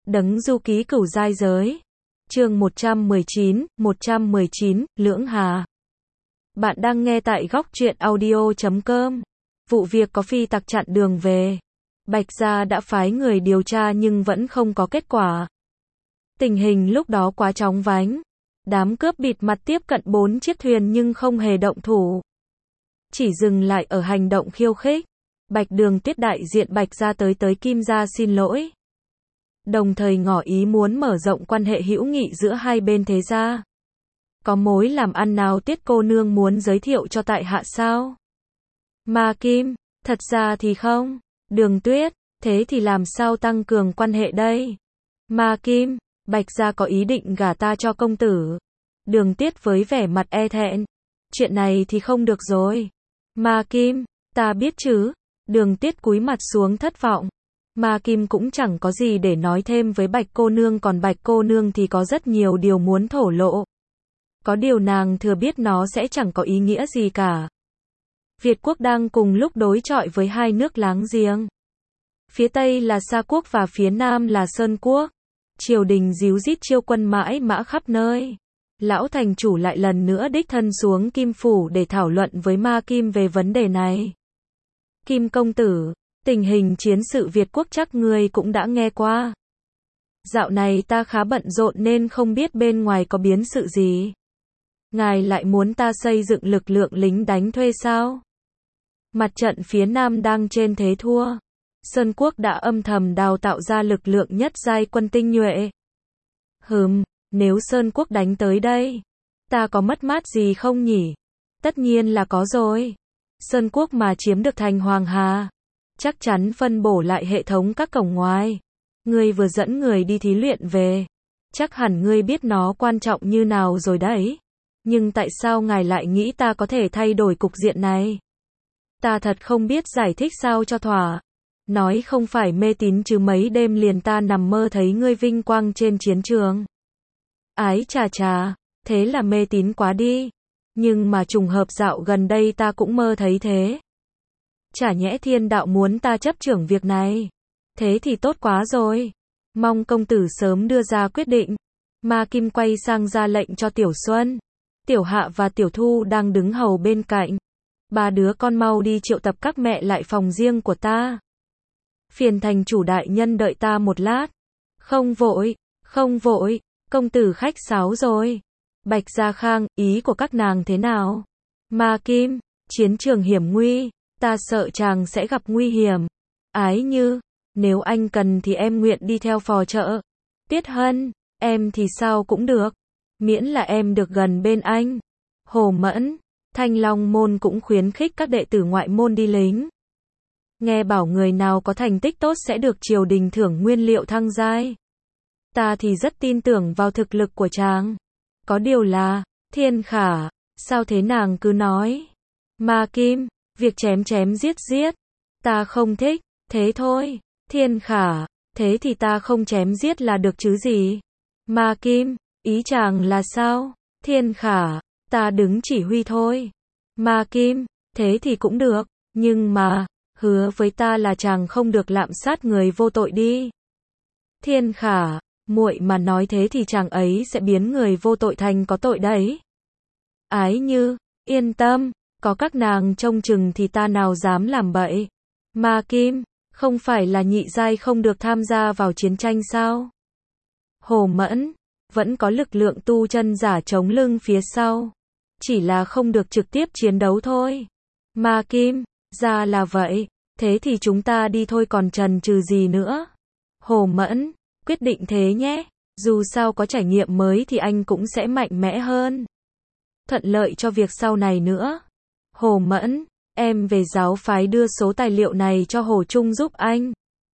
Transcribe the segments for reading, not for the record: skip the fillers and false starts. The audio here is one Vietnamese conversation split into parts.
Đấng du ký cửu giai giới. Chương 119, Lưỡng Hà. Bạn đang nghe tại góc truyện audio.com. Vụ việc có phi tặc chặn đường về. Bạch gia đã phái người điều tra nhưng vẫn không có kết quả. Tình hình lúc đó quá chóng vánh. Đám cướp bịt mặt tiếp cận 4 chiếc thuyền nhưng không hề động thủ. Chỉ dừng lại ở hành động khiêu khích. Bạch Đường Tuyết đại diện Bạch gia tới Kim gia xin lỗi. Đồng thời ngỏ ý muốn mở rộng quan hệ hữu nghị giữa hai bên thế gia. Có mối làm ăn nào Tuyết cô nương muốn giới thiệu cho tại hạ sao? Ma Kim, thật ra thì không. Đường Tuyết, thế thì làm sao tăng cường quan hệ đây? Ma Kim, Bạch gia có ý định gả ta cho công tử. Đường Tuyết với vẻ mặt e thẹn. Chuyện này thì không được rồi. Ma Kim, ta biết chứ. Đường Tuyết cúi mặt xuống thất vọng. Ma Kim cũng chẳng có gì để nói thêm với Bạch cô nương, còn Bạch cô nương thì có rất nhiều điều muốn thổ lộ. Có điều nàng thừa biết nó sẽ chẳng có ý nghĩa gì cả. Việt quốc đang cùng lúc đối chọi với hai nước láng giềng. Phía Tây là Sa quốc và phía Nam là Sơn quốc. Triều đình díu dít chiêu quân mãi mã khắp nơi. Lão thành chủ lại lần nữa đích thân xuống Kim phủ để thảo luận với Ma Kim về vấn đề này. Kim công tử, tình hình chiến sự Việt quốc chắc ngươi cũng đã nghe qua. Dạo này ta khá bận rộn nên không biết bên ngoài có biến sự gì. Ngài lại muốn ta xây dựng lực lượng lính đánh thuê sao? Mặt trận phía Nam đang trên thế thua. Sơn quốc đã âm thầm đào tạo ra lực lượng nhất giai quân tinh nhuệ. Nếu Sơn quốc đánh tới đây, ta có mất mát gì không nhỉ? Tất nhiên là có rồi. Sơn quốc mà chiếm được thành Hoàng Hà, chắc chắn phân bổ lại hệ thống các cổng ngoài. Ngươi vừa dẫn người đi thí luyện về, chắc hẳn ngươi biết nó quan trọng như nào rồi đấy. Nhưng tại sao ngài lại nghĩ ta có thể thay đổi cục diện này? Ta thật không biết giải thích sao cho thỏa. Nói không phải mê tín chứ mấy đêm liền ta nằm mơ thấy ngươi vinh quang trên chiến trường. Ái chà chà, thế là mê tín quá đi. Nhưng mà trùng hợp dạo gần đây ta cũng mơ thấy thế. Chả nhẽ thiên đạo muốn ta chấp trưởng việc này. Thế thì tốt quá rồi. Mong công tử sớm đưa ra quyết định. Ma Kim quay sang ra lệnh cho Tiểu Xuân, Tiểu Hạ và Tiểu Thu đang đứng hầu bên cạnh. Ba đứa con mau đi triệu tập các mẹ lại phòng riêng của ta. Phiền thành chủ đại nhân đợi ta một lát. Không vội, công tử khách sáo rồi. Bạch Gia Khang, ý của các nàng thế nào? Ma Kim, chiến trường hiểm nguy, ta sợ chàng sẽ gặp nguy hiểm. Ái Như, nếu anh cần thì em nguyện đi theo phò trợ. Tiết Hân, em thì sao cũng được, miễn là em được gần bên anh. Hồ Mẫn, Thanh Long môn cũng khuyến khích các đệ tử ngoại môn đi lính. Nghe bảo người nào có thành tích tốt sẽ được triều đình thưởng nguyên liệu thăng giai. Ta thì rất tin tưởng vào thực lực của chàng. Có điều là, Thiên Khả, sao thế nàng cứ nói. Ma Kim, việc chém giết, ta không thích, thế thôi. Thiên Khả, thế thì ta không chém giết là được chứ gì. Ma Kim, ý chàng là sao? Thiên Khả, ta đứng chỉ huy thôi. Ma Kim, thế thì cũng được, nhưng mà, hứa với ta là chàng không được lạm sát người vô tội đi. Thiên Khả, muội mà nói thế thì chàng ấy sẽ biến người vô tội thành có tội đấy. Ái Như, yên tâm, có các nàng trông chừng thì ta nào dám làm bậy. Ma Kim, không phải là nhị giai không được tham gia vào chiến tranh sao? Hồ Mẫn, vẫn có lực lượng tu chân giả chống lưng phía sau. Chỉ là không được trực tiếp chiến đấu thôi. Ma Kim, ra là vậy, thế thì chúng ta đi thôi còn chần chừ gì nữa. Hồ Mẫn, quyết định thế nhé, dù sao có trải nghiệm mới thì anh cũng sẽ mạnh mẽ hơn. Thuận lợi cho việc sau này nữa. Hồ Mẫn, em về giáo phái đưa số tài liệu này cho Hồ Trung giúp anh.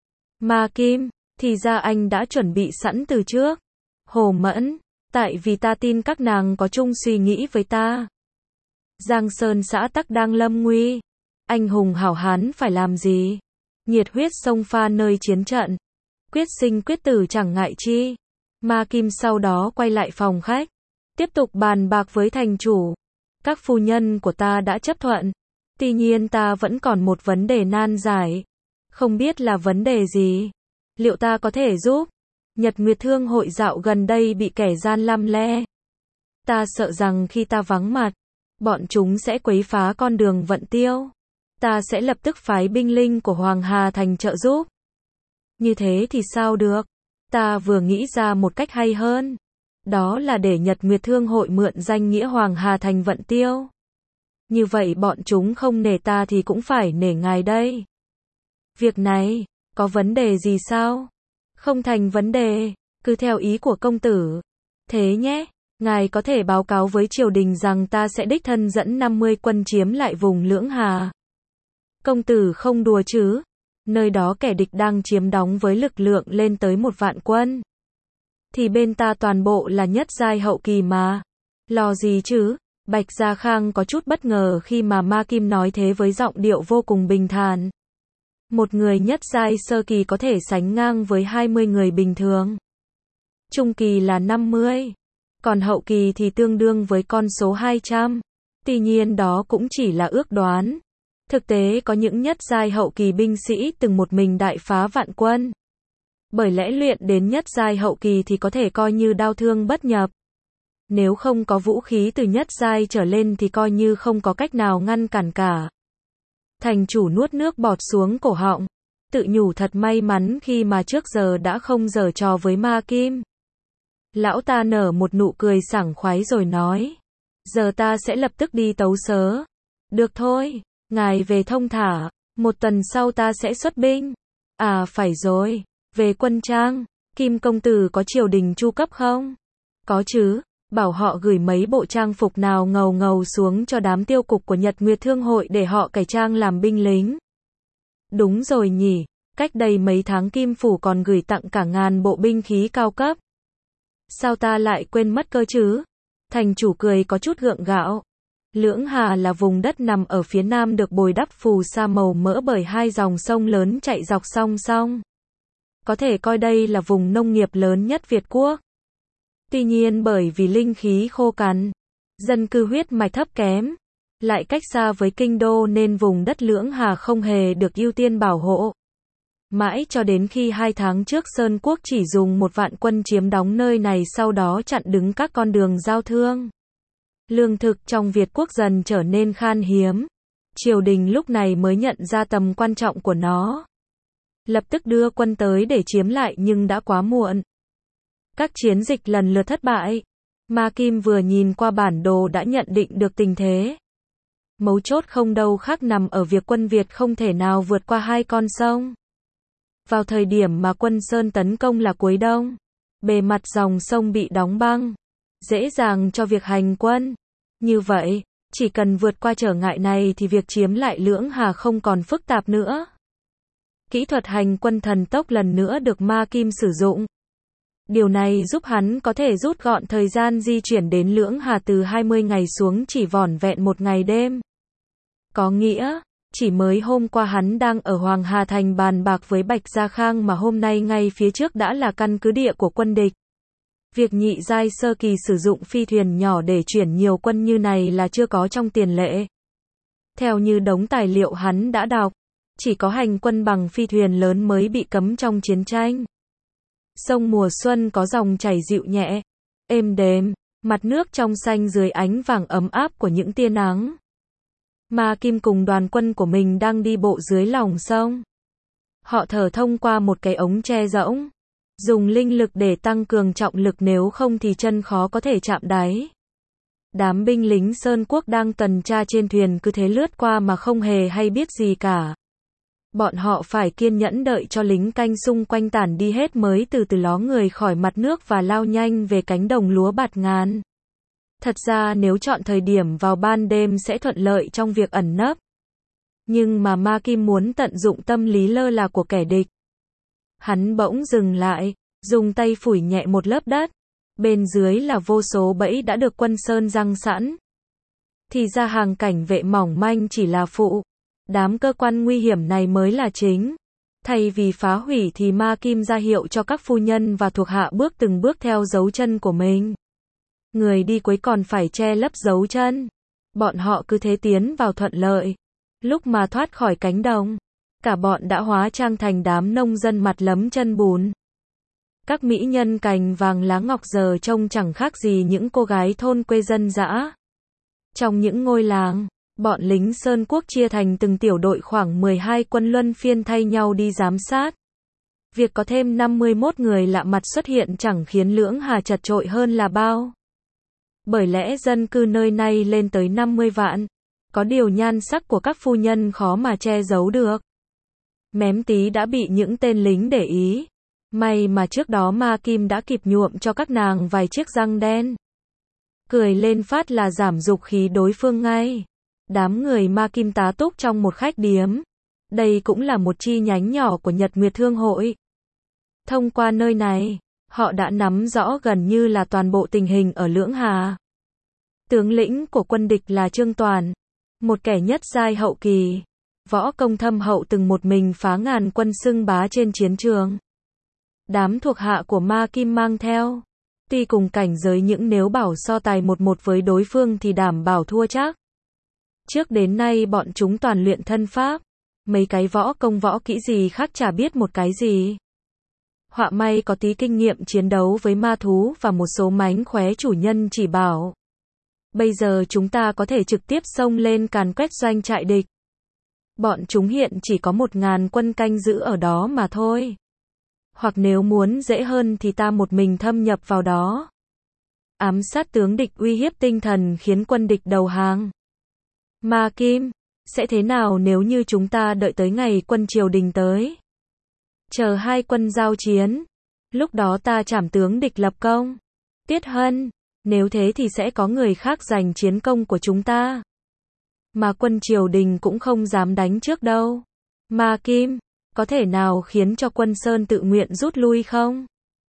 Ma Kim, thì ra anh đã chuẩn bị sẵn từ trước. Hồ Mẫn, tại vì ta tin các nàng có chung suy nghĩ với ta. Giang Sơn xã tắc đang lâm nguy. Anh hùng hảo hán phải làm gì? Nhiệt huyết xông pha nơi chiến trận. Quyết sinh quyết tử chẳng ngại chi. Ma Kim sau đó quay lại phòng khách, tiếp tục bàn bạc với thành chủ. Các phu nhân của ta đã chấp thuận. Tuy nhiên ta vẫn còn một vấn đề nan giải. Không biết là vấn đề gì. Liệu ta có thể giúp? Nhật Nguyệt Thương hội dạo gần đây bị kẻ gian lăm le. Ta sợ rằng khi ta vắng mặt, bọn chúng sẽ quấy phá con đường vận tiêu. Ta sẽ lập tức phái binh linh của Hoàng Hà Thành trợ giúp. Như thế thì sao được? Ta vừa nghĩ ra một cách hay hơn. Đó là để Nhật Nguyệt Thương hội mượn danh nghĩa Hoàng Hà Thành vận tiêu. Như vậy bọn chúng không nể ta thì cũng phải nể ngài đây. Việc này, có vấn đề gì sao? Không thành vấn đề, cứ theo ý của công tử. Thế nhé, ngài có thể báo cáo với triều đình rằng ta sẽ đích thân dẫn 50 quân chiếm lại vùng Lưỡng Hà. Công tử không đùa chứ? Nơi đó kẻ địch đang chiếm đóng với lực lượng lên tới 1 vạn quân. Thì bên ta toàn bộ là nhất giai hậu kỳ mà. Lo gì chứ? Bạch Gia Khang có chút bất ngờ khi mà Ma Kim nói thế với giọng điệu vô cùng bình thản. Một người nhất giai sơ kỳ có thể sánh ngang với 20 người bình thường. Trung kỳ là 50. Còn hậu kỳ thì tương đương với con số 200. Tuy nhiên đó cũng chỉ là ước đoán. Thực tế có những nhất giai hậu kỳ binh sĩ từng một mình đại phá vạn quân. Bởi lẽ luyện đến nhất giai hậu kỳ thì có thể coi như đao thương bất nhập. Nếu không có vũ khí từ nhất giai trở lên thì coi như không có cách nào ngăn cản cả. Thành chủ nuốt nước bọt xuống cổ họng, tự nhủ thật may mắn khi mà trước giờ đã không giở trò với Ma Kim. Lão ta nở một nụ cười sảng khoái rồi nói, giờ ta sẽ lập tức đi tấu sớ. Được thôi, ngài về thông thả, 1 tuần sau ta sẽ xuất binh. À phải rồi, về quân trang, Kim công tử có triều đình chu cấp không? Có chứ, bảo họ gửi mấy bộ trang phục nào ngầu ngầu xuống cho đám tiêu cục của Nhật Nguyệt Thương hội để họ cải trang làm binh lính. Đúng rồi nhỉ, cách đây mấy tháng Kim phủ còn gửi tặng cả 1000 bộ binh khí cao cấp. Sao ta lại quên mất cơ chứ? Thành chủ cười có chút gượng gạo. Lưỡng Hà là vùng đất nằm ở phía nam được bồi đắp phù sa màu mỡ bởi 2 dòng sông lớn chạy dọc song song. Có thể coi đây là vùng nông nghiệp lớn nhất Việt Quốc. Tuy nhiên bởi vì linh khí khô cằn, dân cư huyết mạch thấp kém, lại cách xa với kinh đô nên vùng đất Lưỡng Hà không hề được ưu tiên bảo hộ. Mãi cho đến khi 2 tháng trước Sơn Quốc chỉ dùng 1 vạn quân chiếm đóng nơi này, sau đó chặn đứng các con đường giao thương. Lương thực trong Việt Quốc dần trở nên khan hiếm. Triều đình lúc này mới nhận ra tầm quan trọng của nó. Lập tức đưa quân tới để chiếm lại nhưng đã quá muộn. Các chiến dịch lần lượt thất bại. Ma Kim vừa nhìn qua bản đồ đã nhận định được tình thế. Mấu chốt không đâu khác nằm ở việc quân Việt không thể nào vượt qua 2 con sông. Vào thời điểm mà quân Sơn tấn công là cuối đông, bề mặt dòng sông bị đóng băng, dễ dàng cho việc hành quân. Như vậy, chỉ cần vượt qua trở ngại này thì việc chiếm lại Lưỡng Hà không còn phức tạp nữa. Kỹ thuật hành quân thần tốc lần nữa được Ma Kim sử dụng. Điều này giúp hắn có thể rút gọn thời gian di chuyển đến Lưỡng Hà từ 20 ngày xuống chỉ vỏn vẹn 1 ngày đêm. Có nghĩa, chỉ mới hôm qua hắn đang ở Hoàng Hà Thành bàn bạc với Bạch Gia Khang mà hôm nay ngay phía trước đã là căn cứ địa của quân địch. Việc nhị giai sơ kỳ sử dụng phi thuyền nhỏ để chuyển nhiều quân như này là chưa có trong tiền lệ. Theo như đống tài liệu hắn đã đọc, chỉ có hành quân bằng phi thuyền lớn mới bị cấm trong chiến tranh. Sông mùa xuân có dòng chảy dịu nhẹ, êm đềm, mặt nước trong xanh dưới ánh vàng ấm áp của những tia nắng. Ma Kim cùng đoàn quân của mình đang đi bộ dưới lòng sông. Họ thở thông qua một cái ống tre rỗng, dùng linh lực để tăng cường trọng lực, nếu không thì chân khó có thể chạm đáy. Đám binh lính Sơn Quốc đang tuần tra trên thuyền cứ thế lướt qua mà không hề hay biết gì cả. Bọn họ phải kiên nhẫn đợi cho lính canh xung quanh tản đi hết mới từ từ ló người khỏi mặt nước và lao nhanh về cánh đồng lúa bạt ngàn. Thật ra nếu chọn thời điểm vào ban đêm sẽ thuận lợi trong việc ẩn nấp. Nhưng mà Ma Kim muốn tận dụng tâm lý lơ là của kẻ địch. Hắn bỗng dừng lại, dùng tay phủi nhẹ một lớp đất. Bên dưới là vô số bẫy đã được quân Sơn giăng sẵn. Thì ra hàng cảnh vệ mỏng manh chỉ là phụ. Đám cơ quan nguy hiểm này mới là chính. Thay vì phá hủy thì Ma Kim ra hiệu cho các phu nhân và thuộc hạ bước từng bước theo dấu chân của mình. Người đi cuối còn phải che lấp dấu chân. Bọn họ cứ thế tiến vào thuận lợi. Lúc mà thoát khỏi cánh đồng, cả bọn đã hóa trang thành đám nông dân mặt lấm chân bùn. Các mỹ nhân cành vàng lá ngọc giờ trông chẳng khác gì những cô gái thôn quê dân dã. Trong những ngôi làng, bọn lính Sơn Quốc chia thành từng tiểu đội khoảng 12 quân luân phiên thay nhau đi giám sát. Việc có thêm 51 người lạ mặt xuất hiện chẳng khiến Lưỡng Hà chật chội hơn là bao. Bởi lẽ dân cư nơi này lên tới 50 vạn. Có điều nhan sắc của các phu nhân khó mà che giấu được. Mém tí đã bị những tên lính để ý. May mà trước đó Ma Kim đã kịp nhuộm cho các nàng vài chiếc răng đen. Cười lên phát là giảm dục khí đối phương ngay. Đám người Ma Kim tá túc trong một khách điếm. Đây cũng là một chi nhánh nhỏ của Nhật Nguyệt Thương hội. Thông qua nơi này, họ đã nắm rõ gần như là toàn bộ tình hình ở Lưỡng Hà. Tướng lĩnh của quân địch là Trương Toàn, một kẻ nhất giai hậu kỳ, võ công thâm hậu từng một mình phá ngàn quân xưng bá trên chiến trường. Đám thuộc hạ của Ma Kim mang theo, tuy cùng cảnh giới nhưng nếu bảo so tài một với đối phương thì đảm bảo thua chắc. Trước đến nay bọn chúng toàn luyện thân pháp, mấy cái võ công võ kỹ gì khác chả biết một cái gì. Họa may có tí kinh nghiệm chiến đấu với ma thú và một số mánh khóe chủ nhân chỉ bảo. Bây giờ chúng ta có thể trực tiếp xông lên càn quét doanh trại địch. Bọn chúng hiện chỉ có 1000 quân canh giữ ở đó mà thôi. Hoặc nếu muốn dễ hơn thì ta một mình thâm nhập vào đó. Ám sát tướng địch uy hiếp tinh thần khiến quân địch đầu hàng. Ma Kim, sẽ thế nào nếu như chúng ta đợi tới ngày quân triều đình tới? Chờ hai quân giao chiến. Lúc đó ta trảm tướng địch lập công. Tiết Hân, nếu thế thì sẽ có người khác giành chiến công của chúng ta. Mà quân triều đình cũng không dám đánh trước đâu. Ma Kim, có thể nào khiến cho quân Sơn tự nguyện rút lui không?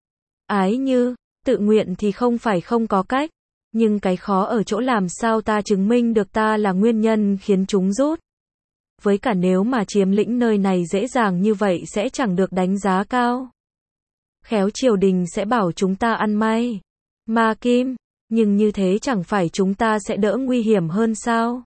Ái Như, tự nguyện thì không phải không có cách. Nhưng cái khó ở chỗ làm sao ta chứng minh được ta là nguyên nhân khiến chúng rút. Với cả nếu mà chiếm lĩnh nơi này dễ dàng như vậy sẽ chẳng được đánh giá cao. Khéo triều đình sẽ bảo chúng ta ăn may. Ma Kim, nhưng như thế chẳng phải chúng ta sẽ đỡ nguy hiểm hơn sao?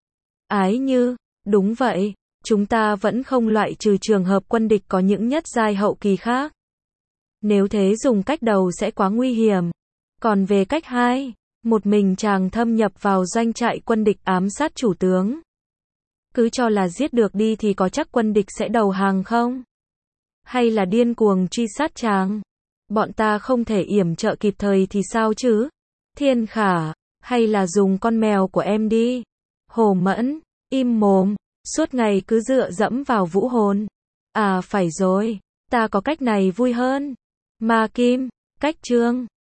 Ái Như, đúng vậy, chúng ta vẫn không loại trừ trường hợp quân địch có những nhất giai hậu kỳ khác. Nếu thế dùng cách đầu sẽ quá nguy hiểm. Còn về cách hai, một mình chàng thâm nhập vào doanh trại quân địch ám sát chủ tướng. Cứ cho là giết được đi thì có chắc quân địch sẽ đầu hàng không? Hay là điên cuồng truy sát chàng? Bọn ta không thể yểm trợ kịp thời thì sao chứ? Thiên Khả, hay là dùng con mèo của em đi? Hồ Mẫn, im mồm, suốt ngày cứ dựa dẫm vào vũ hồn. À phải rồi, ta có cách này vui hơn. Ma Kim, cách Trương.